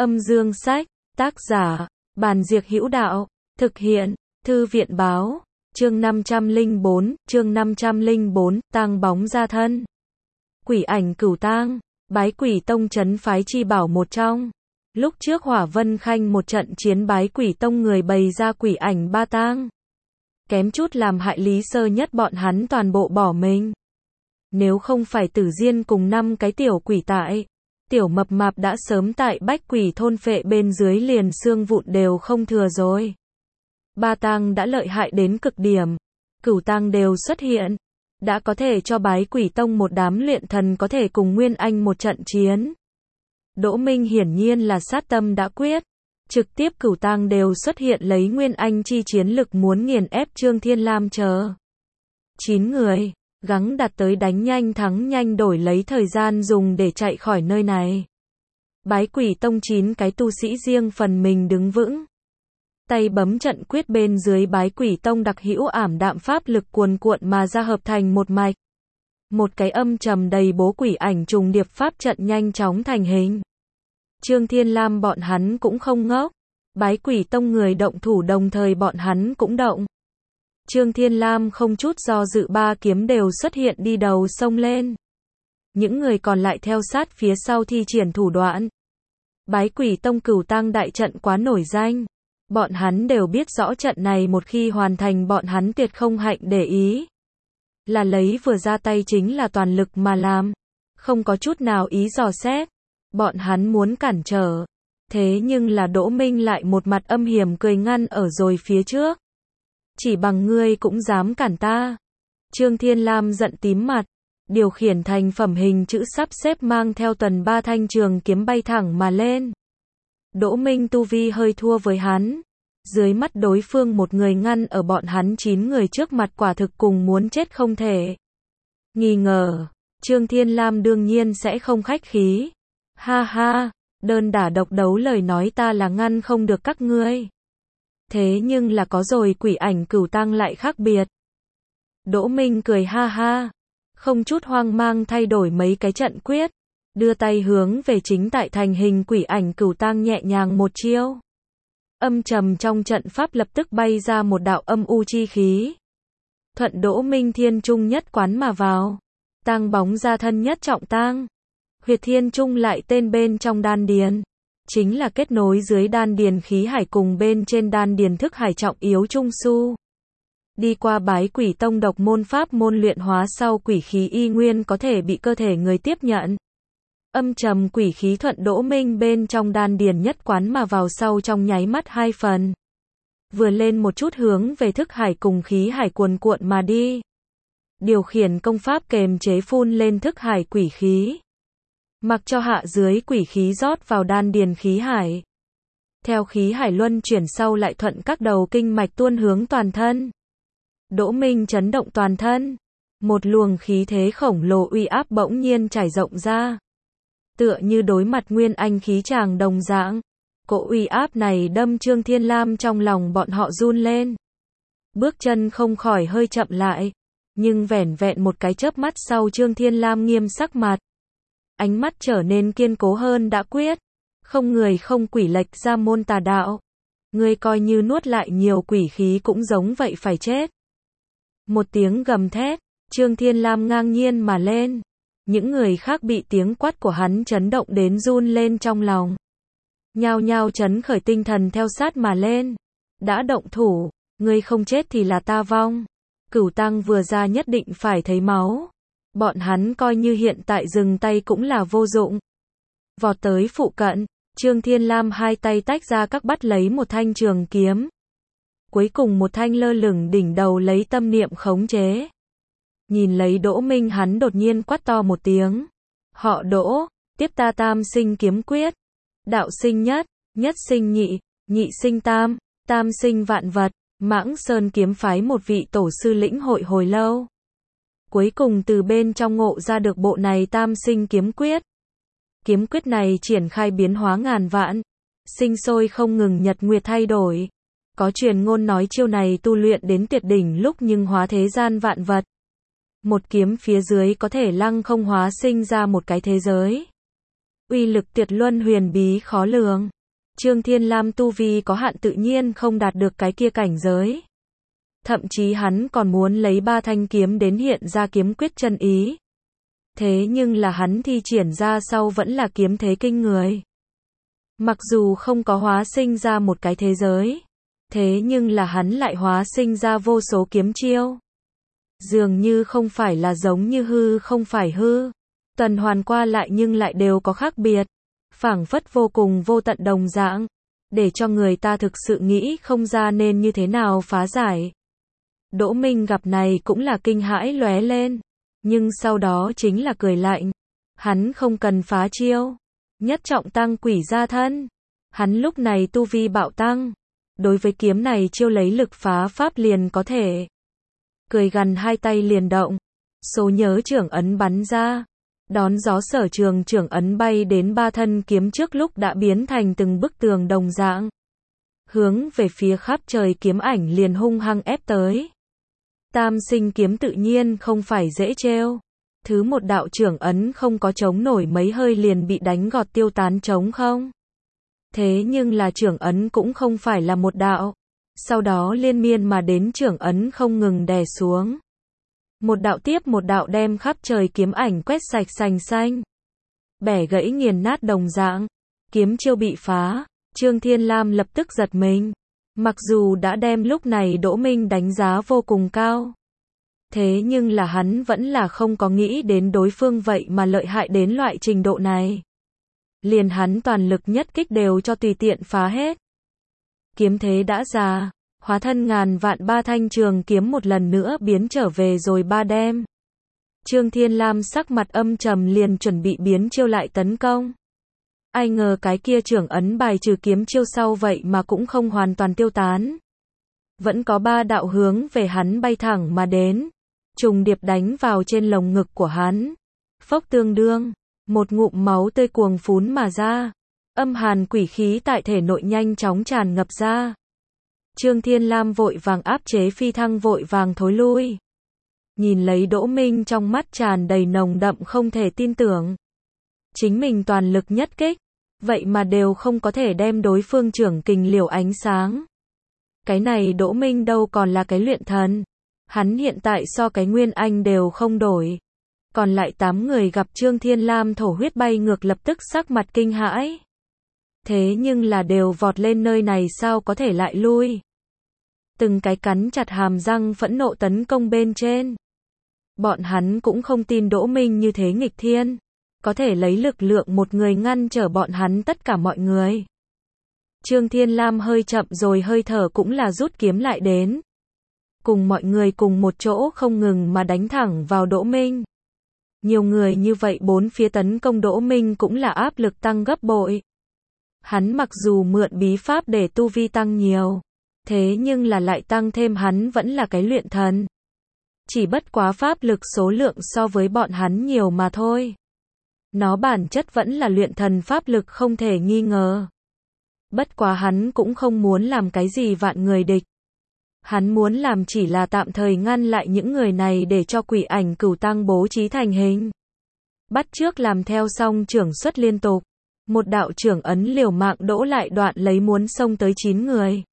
Âm dương sách, tác giả, Bàn Diệc Hữu Đạo, thực hiện, Thư viện báo, chương 504, tang bóng ra thân. Quỷ ảnh Cửu Tang, Bái Quỷ Tông trấn phái chi bảo một trong. Lúc trước Hỏa Vân Khanh một trận chiến Bái Quỷ Tông người bày ra quỷ ảnh ba tang. Kém chút làm hại Lý Sơ Nhất bọn hắn toàn bộ bỏ mình. Nếu không phải Tử Diên cùng 5 cái tiểu quỷ tại, tiểu mập mạp đã sớm tại Bách Quỷ thôn phệ bên dưới liền xương vụn đều không thừa rồi. Ba tang đã lợi hại đến cực điểm, Cửu Tang đều xuất hiện, đã có thể cho Bái Quỷ Tông một đám luyện thần có thể cùng Nguyên Anh một trận chiến. Đỗ Minh hiển nhiên là sát tâm đã quyết, trực tiếp Cửu Tang đều xuất hiện lấy Nguyên Anh chi chiến lực muốn nghiền ép Trương Thiên Lam chờ. 9 người, gắng đạt tới đánh nhanh thắng nhanh đổi lấy thời gian dùng để chạy khỏi nơi này. Bái Quỷ Tông 9 cái tu sĩ riêng phần mình đứng vững. Tay bấm trận quyết bên dưới Bái Quỷ Tông đặc hữu ảm đạm pháp lực cuồn cuộn mà ra hợp thành một mạch. Một cái âm trầm đầy bố quỷ ảnh trùng điệp pháp trận nhanh chóng thành hình. Trương Thiên Lam bọn hắn cũng không ngốc. Bái Quỷ Tông người động thủ đồng thời bọn hắn cũng động. Trương Thiên Lam không chút do dự ba kiếm đều xuất hiện đi đầu xông lên. Những người còn lại theo sát phía sau thi triển thủ đoạn. Bái Quỷ Tông Cửu Tang đại trận quá nổi danh. Bọn hắn đều biết rõ trận này một khi hoàn thành bọn hắn tuyệt không hạnh để ý. Là lấy vừa ra tay chính là toàn lực mà làm. Không có chút nào ý dò xét. Bọn hắn muốn cản trở. Thế nhưng là Đỗ Minh lại một mặt âm hiểm cười ngăn ở rồi phía trước. Chỉ bằng ngươi cũng dám cản ta. Trương Thiên Lam giận tím mặt. Điều khiển thành phẩm hình chữ sắp xếp mang theo tuần 3 thanh trường kiếm bay thẳng mà lên. Đỗ Minh tu vi hơi thua với hắn. Dưới mắt đối phương một người ngăn ở bọn hắn 9 người trước mặt quả thực cùng muốn chết không thể. Nghi ngờ, Trương Thiên Lam đương nhiên sẽ không khách khí. Ha ha, đơn đả độc đấu lời nói ta là ngăn không được các ngươi. Thế nhưng là có rồi quỷ ảnh Cửu Tang lại khác biệt. Đỗ Minh cười ha ha, không chút hoang mang thay đổi mấy cái trận quyết, đưa tay hướng về chính tại thành hình quỷ ảnh Cửu Tang nhẹ nhàng một chiêu. Âm trầm trong trận pháp lập tức bay ra một đạo âm u chi khí. Thuận Đỗ Minh thiên trung nhất quán mà vào. Tang bóng ra thân nhất trọng tang. Huyệt thiên trung lại tên bên trong đan điền. Chính là kết nối dưới đan điền khí hải cùng bên trên đan điền thức hải trọng yếu trung su. Đi qua Bái Quỷ Tông độc môn pháp môn luyện hóa sau quỷ khí y nguyên có thể bị cơ thể người tiếp nhận. Âm trầm quỷ khí thuận Đỗ Minh bên trong đan điền nhất quán mà vào sau trong nháy mắt 2 phần. Vừa lên một chút hướng về thức hải cùng khí hải cuồn cuộn mà đi. Điều khiển công pháp kềm chế phun lên thức hải quỷ khí. Mặc cho hạ dưới quỷ khí rót vào đan điền khí hải. Theo khí hải luân chuyển sau lại thuận các đầu kinh mạch tuôn hướng toàn thân. Đỗ Minh chấn động toàn thân. Một luồng khí thế khổng lồ uy áp bỗng nhiên trải rộng ra. Tựa như đối mặt Nguyên Anh khí tràng đồng dạng. Cỗ uy áp này đâm Trương Thiên Lam trong lòng bọn họ run lên. Bước chân không khỏi hơi chậm lại. Nhưng vẻn vẹn một cái chớp mắt sau Trương Thiên Lam nghiêm sắc mặt. Ánh mắt trở nên kiên cố hơn đã quyết. Không người không quỷ lệch ra môn tà đạo. Ngươi coi như nuốt lại nhiều quỷ khí cũng giống vậy phải chết. Một tiếng gầm thét, Trương Thiên Lam ngang nhiên mà lên. Những người khác bị tiếng quát của hắn chấn động đến run lên trong lòng. Nhao nhao chấn khởi tinh thần theo sát mà lên. Đã động thủ, ngươi không chết thì là ta vong. Cửu Tang vừa ra nhất định phải thấy máu. Bọn hắn coi như hiện tại dừng tay cũng là vô dụng. Vọt tới phụ cận, Trương Thiên Lam hai tay tách ra các bắt lấy một thanh trường kiếm. Cuối cùng một thanh lơ lửng đỉnh đầu lấy tâm niệm khống chế. Nhìn lấy Đỗ Minh hắn đột nhiên quát to một tiếng. Họ Đỗ, tiếp ta tam sinh kiếm quyết. Đạo sinh nhất, nhất sinh nhị, nhị sinh tam, tam sinh vạn vật. Mãng Sơn kiếm phái một vị tổ sư lĩnh hội hồi lâu. Cuối cùng từ bên trong ngộ ra được bộ này tam sinh kiếm quyết. Kiếm quyết này triển khai biến hóa ngàn vạn. Sinh sôi không ngừng nhật nguyệt thay đổi. Có truyền ngôn nói chiêu này tu luyện đến tuyệt đỉnh lúc nhưng hóa thế gian vạn vật. Một kiếm phía dưới có thể lăng không hóa sinh ra một cái thế giới. uy lực tuyệt luân huyền bí khó lường. Trương Thiên Lam tu vi có hạn tự nhiên không đạt được cái kia cảnh giới. Thậm chí hắn còn muốn lấy 3 thanh kiếm đến hiện ra kiếm quyết chân ý. Thế nhưng là hắn thi triển ra sau vẫn là kiếm thế kinh người. Mặc dù không có hóa sinh ra một cái thế giới, thế nhưng là hắn lại hóa sinh ra vô số kiếm chiêu. Dường như không phải là giống như hư không phải hư. Tuần hoàn qua lại nhưng lại đều có khác biệt. Phảng phất vô cùng vô tận đồng dạng. Để cho người ta thực sự nghĩ không ra nên như thế nào phá giải. Đỗ Minh gặp này cũng là kinh hãi lóe lên. Nhưng sau đó chính là cười lạnh. Hắn không cần phá chiêu. Nhất trọng tăng quỷ gia thân. Hắn lúc này tu vi bạo tăng. Đối với kiếm này chiêu lấy lực phá pháp liền có thể. Cười gằn hai tay liền động. Số nhớ trưởng ấn bắn ra. Đón gió Sở Trường trưởng ấn bay đến 3 thân kiếm trước lúc đã biến thành từng bức tường đồng dạng. Hướng về phía khắp trời kiếm ảnh liền hung hăng ép tới. Tam sinh kiếm tự nhiên không phải dễ trêu. Thứ một đạo trưởng ấn không có chống nổi mấy hơi liền bị đánh gọt tiêu tán trống không. Thế nhưng là trưởng ấn cũng không phải là một đạo. Sau đó liên miên mà đến trưởng ấn không ngừng đè xuống. Một đạo tiếp một đạo đem khắp trời kiếm ảnh quét sạch sành xanh. Bẻ gãy nghiền nát đồng dạng. Kiếm chiêu bị phá. Trương Thiên Lam lập tức giật mình. Mặc dù đã đem lúc này Đỗ Minh đánh giá vô cùng cao. Thế nhưng là hắn vẫn là không có nghĩ đến đối phương vậy mà lợi hại đến loại trình độ này. Liền hắn toàn lực nhất kích đều cho tùy tiện phá hết. Kiếm thế đã già. Hóa thân ngàn vạn 3 thanh trường kiếm một lần nữa biến trở về rồi 3 đem. Trương Thiên Lam sắc mặt âm trầm liền chuẩn bị biến chiêu lại tấn công. Ai ngờ cái kia trưởng ấn bài trừ kiếm chiêu sau vậy mà cũng không hoàn toàn tiêu tán. Vẫn có 3 đạo hướng về hắn bay thẳng mà đến. Trùng điệp đánh vào trên lồng ngực của hắn. Phốc tương đương. Một ngụm máu tươi cuồng phún mà ra. Âm hàn quỷ khí tại thể nội nhanh chóng tràn ngập ra. Trương Thiên Lam vội vàng áp chế phi thăng vội vàng thối lui. Nhìn lấy Đỗ Minh trong mắt tràn đầy nồng đậm không thể tin tưởng. Chính mình toàn lực nhất kích. Vậy mà đều không có thể đem đối phương trưởng kình liều ánh sáng. Cái này Đỗ Minh đâu còn là cái luyện thần. Hắn hiện tại so cái Nguyên Anh đều không đổi. Còn lại 8 người gặp Trương Thiên Lam thổ huyết bay ngược lập tức sắc mặt kinh hãi. Thế nhưng là đều vọt lên nơi này sao có thể lại lui. Từng cái cắn chặt hàm răng phẫn nộ tấn công bên trên. Bọn hắn cũng không tin Đỗ Minh như thế nghịch thiên. Có thể lấy lực lượng một người ngăn trở bọn hắn tất cả mọi người. Trương Thiên Lam hơi chậm rồi hơi thở cũng là rút kiếm lại đến. Cùng mọi người cùng một chỗ không ngừng mà đánh thẳng vào Đỗ Minh. Nhiều người như vậy bốn phía tấn công Đỗ Minh cũng là áp lực tăng gấp bội. Hắn mặc dù mượn bí pháp để tu vi tăng nhiều, thế nhưng là lại tăng thêm hắn vẫn là cái luyện thần. Chỉ bất quá pháp lực số lượng so với bọn hắn nhiều mà thôi. Nó bản chất vẫn là luyện thần pháp lực không thể nghi ngờ. Bất quá hắn cũng không muốn làm cái gì vạn người địch. Hắn muốn làm chỉ là tạm thời ngăn lại những người này để cho quỷ ảnh cửu tăng bố trí thành hình. Bắt trước làm theo xong trưởng xuất liên tục. Một đạo trưởng ấn liều mạng đỗ lại đoạn lấy muốn xông tới 9 người.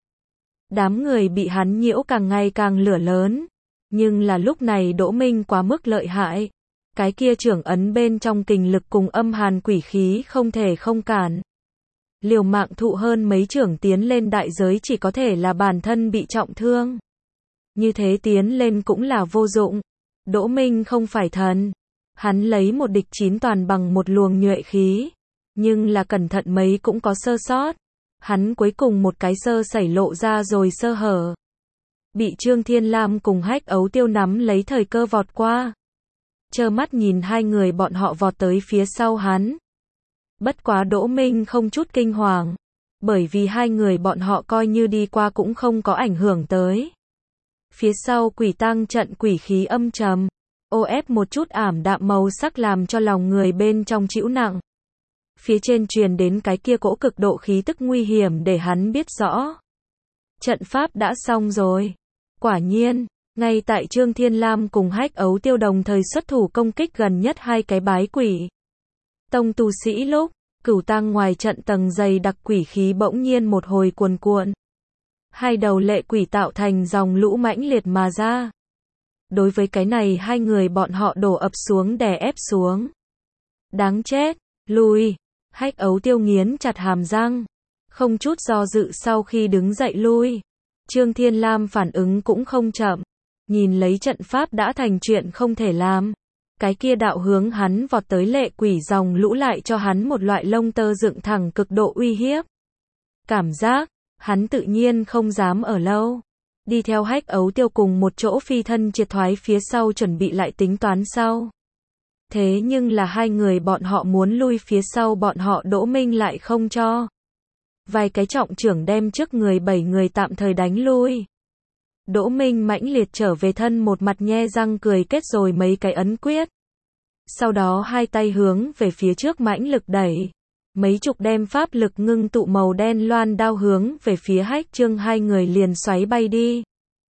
Đám người bị hắn nhiễu càng ngày càng lửa lớn. Nhưng là lúc này Đỗ Minh quá mức lợi hại. Cái kia trưởng ấn bên trong kình lực cùng âm hàn quỷ khí không thể không cản. Liều mạng thụ hơn mấy trưởng tiến lên đại giới chỉ có thể là bản thân bị trọng thương. Như thế tiến lên cũng là vô dụng. Đỗ Minh không phải thần. Hắn lấy một địch 9 toàn bằng một luồng nhuệ khí. Nhưng là cẩn thận mấy cũng có sơ sót. Hắn cuối cùng một cái sơ sẩy lộ ra rồi sơ hở. Bị Trương Thiên Lam cùng Hách Ấu Tiêu nắm lấy thời cơ vọt qua. Trơ mắt nhìn hai người bọn họ vọt tới phía sau hắn. Bất quá Đỗ Minh không chút kinh hoàng. Bởi vì hai người bọn họ coi như đi qua cũng không có ảnh hưởng tới. Phía sau quỷ tang trận quỷ khí âm trầm. Ô ép một chút ảm đạm màu sắc làm cho lòng người bên trong chịu nặng. Phía trên truyền đến cái kia cỗ cực độ khí tức nguy hiểm để hắn biết rõ. Trận pháp đã xong rồi. Quả nhiên, ngay tại Trương Thiên Lam cùng Hách Ấu Tiêu đồng thời xuất thủ công kích gần nhất hai cái bái quỷ tông tu sĩ lúc, Cửu tang ngoài trận tầng dày đặc quỷ khí bỗng nhiên một hồi cuồn cuộn. Hai đầu lệ quỷ tạo thành dòng lũ mãnh liệt mà ra. Đối với cái này hai người bọn họ đổ ập xuống đè ép xuống. Đáng chết, lui. Hách Ấu Tiêu nghiến chặt hàm răng. Không chút do dự sau khi đứng dậy lui. Trương Thiên Lam phản ứng cũng không chậm. Nhìn lấy trận pháp đã thành chuyện không thể làm. Cái kia đạo hướng hắn vọt tới lệ quỷ dòng lũ lại cho hắn một loại lông tơ dựng thẳng cực độ uy hiếp. Cảm giác, hắn tự nhiên không dám ở lâu. Đi theo Hách Ấu Tiêu cùng một chỗ phi thân triệt thoái phía sau chuẩn bị lại tính toán sau. Thế nhưng là hai người bọn họ muốn lui phía sau bọn họ Đỗ Minh lại không cho. Vài cái trọng trưởng đem trước người 7 người tạm thời đánh lui. Đỗ Minh mãnh liệt trở về thân một mặt nhe răng cười kết rồi mấy cái ấn quyết. Sau đó hai tay hướng về phía trước mãnh lực đẩy. Mấy chục đem pháp lực ngưng tụ màu đen loan đao hướng về phía Hách Trương hai người liền xoáy bay đi.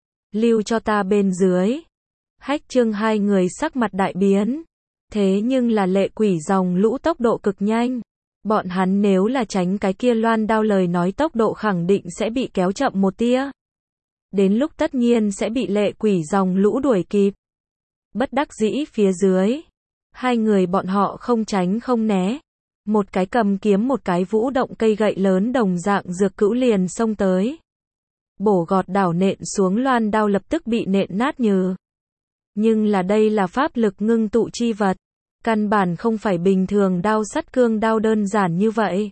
Lưu cho ta bên dưới. Hách Trương hai người sắc mặt đại biến. Thế nhưng là lệ quỷ dòng lũ tốc độ cực nhanh. Bọn hắn nếu là tránh cái kia loan đao lời nói tốc độ khẳng định sẽ bị kéo chậm một tia. Đến lúc tất nhiên sẽ bị lệ quỷ dòng lũ đuổi kịp. Bất đắc dĩ phía dưới. Hai người bọn họ không tránh không né. Một cái cầm kiếm một cái vũ động cây gậy lớn đồng dạng dược cữu liền xông tới. Bổ gọt đảo nện xuống loan đao lập tức bị nện nát nhừ. Nhưng là đây là pháp lực ngưng tụ chi vật. Căn bản không phải bình thường đao sắt cương đao đơn giản như vậy.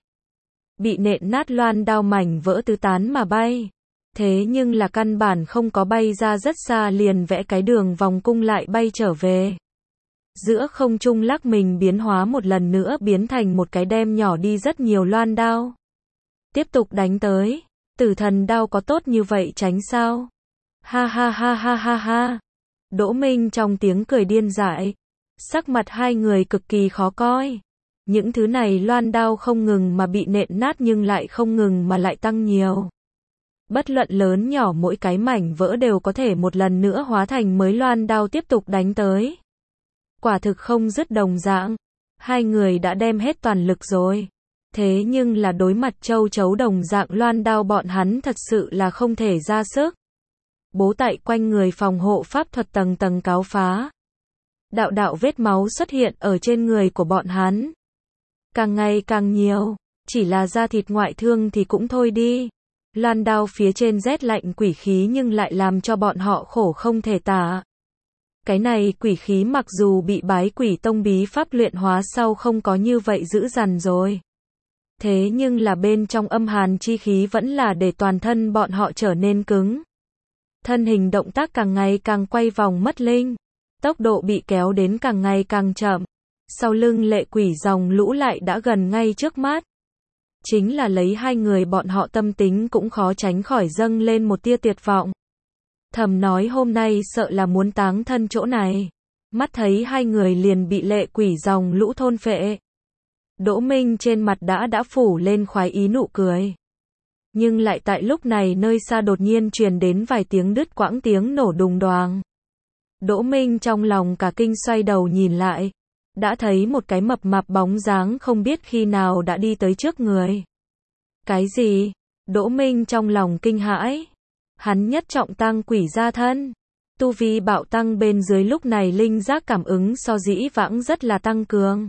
Bị nện nát loan đao mảnh vỡ tứ tán mà bay. Thế nhưng là căn bản không có bay ra rất xa liền vẽ cái đường vòng cung lại bay trở về. Giữa không trung lắc mình biến hóa một lần nữa biến thành một cái đem nhỏ đi rất nhiều loan đao. Tiếp tục đánh tới. Tử thần đao có tốt như vậy tránh sao? Ha ha ha ha ha ha. Đỗ Minh trong tiếng cười điên dại. Sắc mặt hai người cực kỳ khó coi. Những thứ này loan đao không ngừng mà bị nện nát nhưng lại không ngừng mà lại tăng nhiều. Bất luận lớn nhỏ mỗi cái mảnh vỡ đều có thể một lần nữa hóa thành mới loan đao tiếp tục đánh tới. Quả thực không dứt đồng dạng. Hai người đã đem hết toàn lực rồi. Thế nhưng là đối mặt châu chấu đồng dạng loan đao bọn hắn thật sự là không thể ra sức. Bố tại quanh người phòng hộ pháp thuật tầng tầng cáo phá. Đạo đạo vết máu xuất hiện ở trên người của bọn hắn. Càng ngày càng nhiều. Chỉ là da thịt ngoại thương thì cũng thôi đi. Loan đao phía trên rét lạnh quỷ khí nhưng lại làm cho bọn họ khổ không thể tả. Cái này quỷ khí mặc dù bị bái quỷ tông bí pháp luyện hóa sau không có như vậy dữ dằn rồi. Thế nhưng là bên trong âm hàn chi khí vẫn là để toàn thân bọn họ trở nên cứng. Thân hình động tác càng ngày càng quay vòng mất linh. Tốc độ bị kéo đến càng ngày càng chậm. Sau lưng lệ quỷ dòng lũ lại đã gần ngay trước mắt. Chính là lấy hai người bọn họ tâm tính cũng khó tránh khỏi dâng lên một tia tuyệt vọng. Thầm nói hôm nay sợ là muốn táng thân chỗ này. Mắt thấy hai người liền bị lệ quỷ dòng lũ thôn phệ. Đỗ Minh trên mặt đã phủ lên khoái ý nụ cười. Nhưng lại tại lúc này nơi xa đột nhiên truyền đến vài tiếng đứt quãng tiếng nổ đùng đoàng. Đỗ Minh trong lòng cả kinh xoay đầu nhìn lại. Đã thấy một cái mập mạp bóng dáng không biết khi nào đã đi tới trước người. Cái gì? Đỗ Minh trong lòng kinh hãi. Hắn nhất trọng tăng quỷ gia thân. Tu vi bạo tăng bên dưới lúc này linh giác cảm ứng so dĩ vãng rất là tăng cường.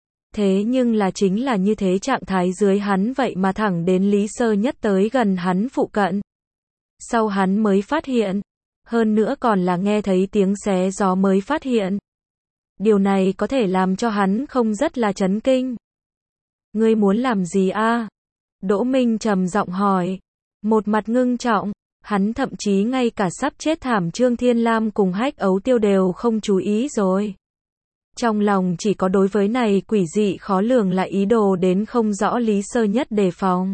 Thế nhưng là chính là như thế trạng thái dưới hắn vậy mà thẳng đến Lý Sơ Nhất tới gần hắn phụ cận. Sau hắn mới phát hiện. Hơn nữa còn là nghe thấy tiếng xé gió mới phát hiện. Điều này có thể làm cho hắn không rất là chấn kinh. Ngươi muốn làm gì a? Đỗ Minh trầm giọng hỏi. Một mặt ngưng trọng. Hắn thậm chí ngay cả sắp chết thảm Trương Thiên Lam cùng Hách Ấu Tiêu đều không chú ý rồi. Trong lòng chỉ có đối với này quỷ dị khó lường lại ý đồ đến không rõ Lý Sơ Nhất đề phòng.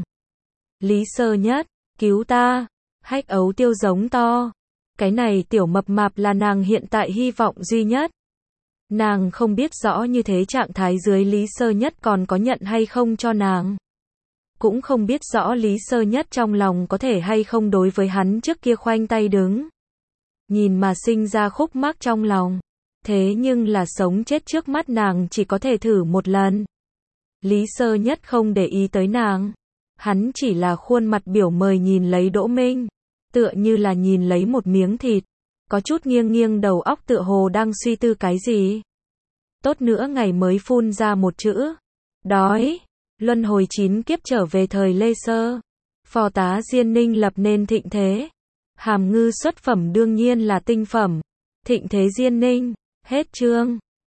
Lý Sơ Nhất, cứu ta. Hách Ấu Tiêu giống to. Cái này tiểu mập mạp là nàng hiện tại hy vọng duy nhất. Nàng không biết rõ như thế trạng thái dưới Lý Sơ Nhất còn có nhận hay không cho nàng. Cũng không biết rõ Lý Sơ Nhất trong lòng có thể hay không đối với hắn trước kia khoanh tay đứng. Nhìn mà sinh ra khúc mắc trong lòng. Thế nhưng là sống chết trước mắt nàng chỉ có thể thử một lần. Lý Sơ Nhất không để ý tới nàng. Hắn chỉ là khuôn mặt biểu mời nhìn lấy Đỗ Minh, tựa như là nhìn lấy một miếng thịt, có chút nghiêng nghiêng đầu óc tựa hồ đang suy tư cái gì. Tốt nữa ngày mới phun ra một chữ. Đói. Luân hồi 9 kiếp trở về thời Lê Sơ. Phò tá Diên Ninh lập nên thịnh thế. Hàm ngư xuất phẩm đương nhiên là tinh phẩm. Thịnh thế Diên Ninh. Hết chương.